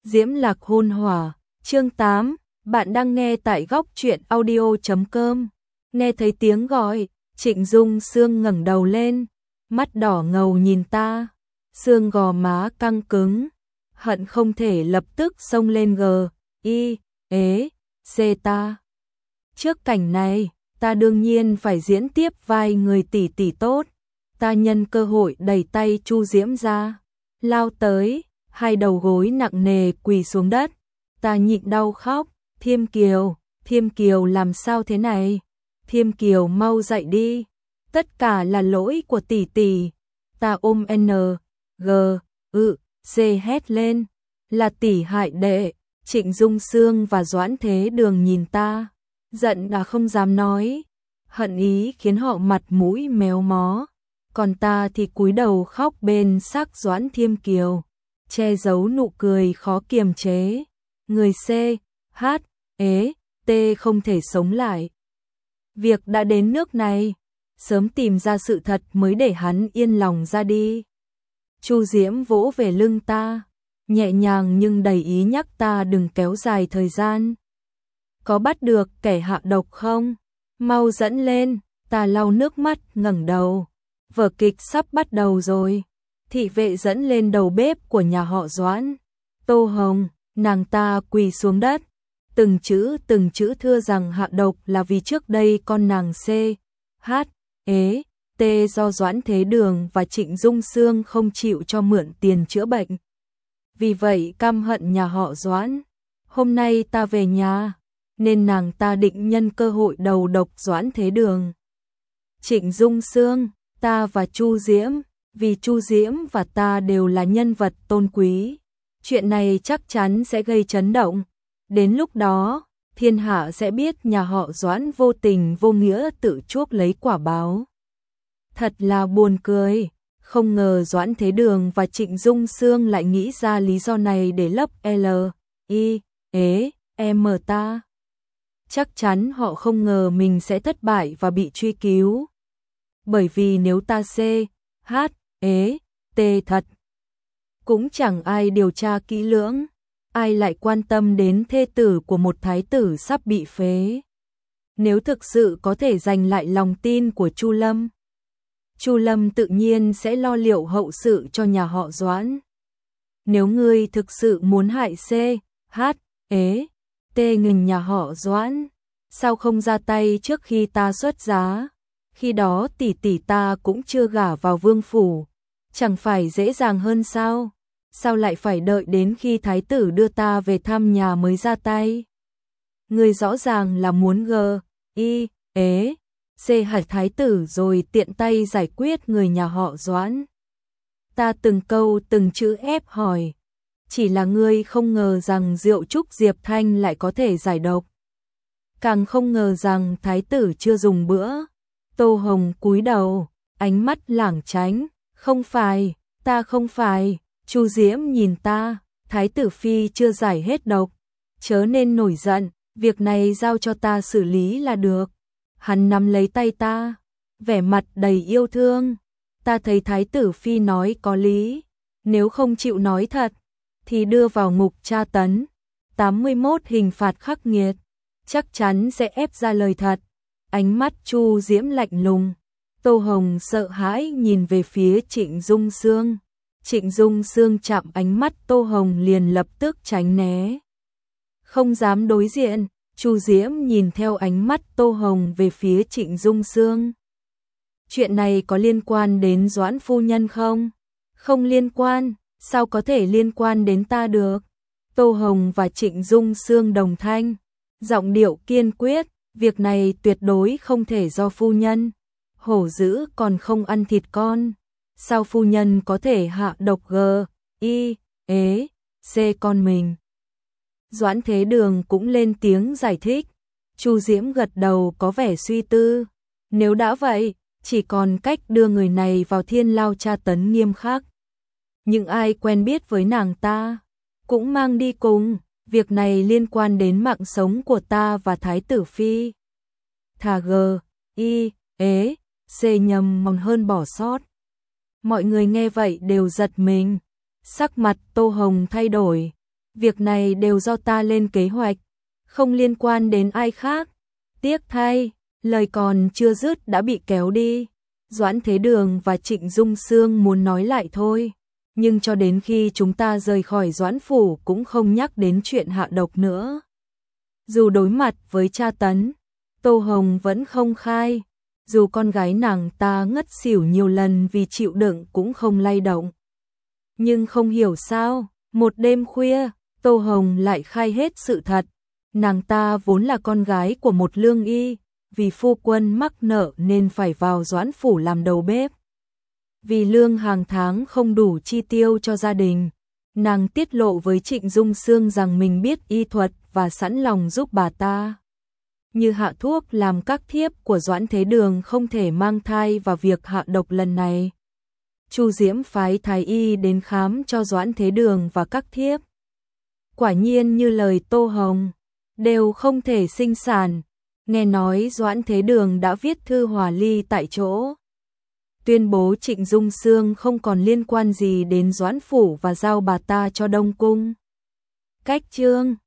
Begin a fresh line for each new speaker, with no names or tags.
Diễm Lạc Hôn Hỏa, chương 8, bạn đang nghe tại góc truyện audio.com. Nghe thấy tiếng gọi, Trịnh Dung Sương ngẩng đầu lên, mắt đỏ ngầu nhìn ta, xương gò má căng cứng, hận không thể lập tức xông lên xê ta. Trước cảnh này, ta đương nhiên phải diễn tiếp vai người tỷ tỷ tốt. Ta nhân cơ hội đẩy tay Chu Diễm ra, lao tới, hai đầu gối nặng nề quỳ xuống đất. Ta nhịn đau khóc, Thiêm Kiều làm sao thế này? Thiêm Kiều mau dậy đi, tất cả là lỗi của tỷ tỷ. Ta ôm C hét lên, là tỷ hại đệ. Trịnh Dung Sương và Doãn Thế Đường nhìn ta, giận đã không dám nói, hận ý khiến họ mặt mũi méo mó. Còn ta thì cúi đầu khóc bên xác Doãn Thiêm Kiều, che giấu nụ cười khó kiềm chế. Người T không thể sống lại. Việc đã đến nước này, sớm tìm ra sự thật mới để hắn yên lòng ra đi. Chu Diễm vỗ về lưng ta, nhẹ nhàng nhưng đầy ý nhắc ta đừng kéo dài thời gian. Có bắt được kẻ hạ độc không? Mau dẫn lên. Ta lau nước mắt ngẩng đầu. Vở kịch sắp bắt đầu rồi. Thị vệ dẫn lên đầu bếp của nhà họ Doãn, Tô Hồng. Nàng ta quỳ xuống đất, từng chữ thưa rằng hạ độc là vì trước đây con nàng T do Doãn Thế Đường và Trịnh Dung Sương không chịu cho mượn tiền chữa bệnh. Vì vậy căm hận nhà họ Doãn. Hôm nay ta về nhà, nên nàng ta định nhân cơ hội đầu độc Doãn Thế Đường, Trịnh Dung Sương, ta và Chu Diễm. Vì Chu Diễm và ta đều là nhân vật tôn quý, chuyện này chắc chắn sẽ gây chấn động. Đến lúc đó, thiên hạ sẽ biết nhà họ Doãn vô tình vô nghĩa tự chuốc lấy quả báo. Thật là buồn cười, không ngờ Doãn Thế Đường và Trịnh Dung Sương lại nghĩ ra lý do này để lấp ta. Chắc chắn họ không ngờ mình sẽ thất bại và bị truy cứu. Bởi vì nếu ta thật, cũng chẳng ai điều tra kỹ lưỡng, ai lại quan tâm đến thê tử của một thái tử sắp bị phế. Nếu thực sự có thể giành lại lòng tin của Chu Lâm tự nhiên sẽ lo liệu hậu sự cho nhà họ Doãn. Nếu ngươi thực sự muốn hại ngừng nhà họ Doãn, sao không ra tay trước khi ta xuất giá? Khi đó tỷ tỷ ta cũng chưa gả vào vương phủ, chẳng phải dễ dàng hơn sao? Sao lại phải đợi đến khi thái tử đưa ta về thăm nhà mới ra tay? Người rõ ràng là muốn hại thái tử rồi tiện tay giải quyết người nhà họ Doãn. Ta từng câu từng chữ ép hỏi, chỉ là ngươi không ngờ rằng rượu trúc Diệp Thanh lại có thể giải độc. Càng không ngờ rằng thái tử chưa dùng bữa. Tô Hồng cúi đầu, ánh mắt lảng tránh. Ta không phải. Chu Diễm nhìn ta, thái tử phi chưa giải hết độc, chớ nên nổi giận, việc này giao cho ta xử lý là được. Hắn nắm lấy tay ta, vẻ mặt đầy yêu thương. Ta thấy thái tử phi nói có lý, nếu không chịu nói thật thì đưa vào ngục tra tấn, 81 hình phạt khắc nghiệt, chắc chắn sẽ ép ra lời thật. Ánh mắt Chu Diễm lạnh lùng. Tô Hồng sợ hãi nhìn về phía Trịnh Dung Sương. Trịnh Dung Sương chạm ánh mắt Tô Hồng liền lập tức tránh né, không dám đối diện. Chu Diễm nhìn theo ánh mắt Tô Hồng về phía Trịnh Dung Sương. Chuyện này có liên quan đến Doãn phu nhân không? Không liên quan, sao có thể liên quan đến ta được? Tô Hồng và Trịnh Dung Sương đồng thanh, giọng điệu kiên quyết, việc này tuyệt đối không thể do phu nhân. Hổ dữ còn không ăn thịt con, sao phu nhân có thể hạ độc con mình? Doãn Thế Đường cũng lên tiếng giải thích. Chu Diễm gật đầu có vẻ suy tư. Nếu đã vậy, chỉ còn cách đưa người này vào thiên lao tra tấn nghiêm khắc. Nhưng ai quen biết với nàng ta cũng mang đi cùng, việc này liên quan đến mạng sống của ta và thái tử phi. Thà nhầm mong hơn bỏ sót. Mọi người nghe vậy đều giật mình, sắc mặt Tô Hồng thay đổi, Việc này đều do ta lên kế hoạch, không liên quan đến ai khác. Tiếc thay, lời còn chưa dứt đã bị kéo đi. Doãn Thế Đường và Trịnh Dung Xương muốn nói lại thôi, nhưng cho đến khi chúng ta rời khỏi Doãn phủ cũng không nhắc đến chuyện hạ độc nữa. Dù đối mặt với tra tấn, Tô Hồng vẫn không khai, dù con gái nàng ta ngất xỉu nhiều lần vì chịu đựng cũng không lay động. Nhưng không hiểu sao, một đêm khuya, Tô Hồng lại khai hết sự thật. Nàng ta vốn là con gái của một lương y, vì phu quân mắc nợ nên phải vào Doãn phủ làm đầu bếp. Vì lương hàng tháng không đủ chi tiêu cho gia đình, nàng tiết lộ với Trịnh Dung Xương rằng mình biết y thuật và sẵn lòng giúp bà ta. Như hạ thuốc làm các thiếp của Doãn Thế Đường không thể mang thai vào việc hạ độc lần này. Chu Diễm phái thái y đến khám cho Doãn Thế Đường và các thiếp. Quả nhiên như lời Tô Hồng, đều không thể sinh sản. Nghe nói Doãn Thế Đường đã viết thư hòa ly tại chỗ, tuyên bố Trịnh Dung Xương không còn liên quan gì đến Doãn phủ và giao bà ta cho Đông Cung. Cách chương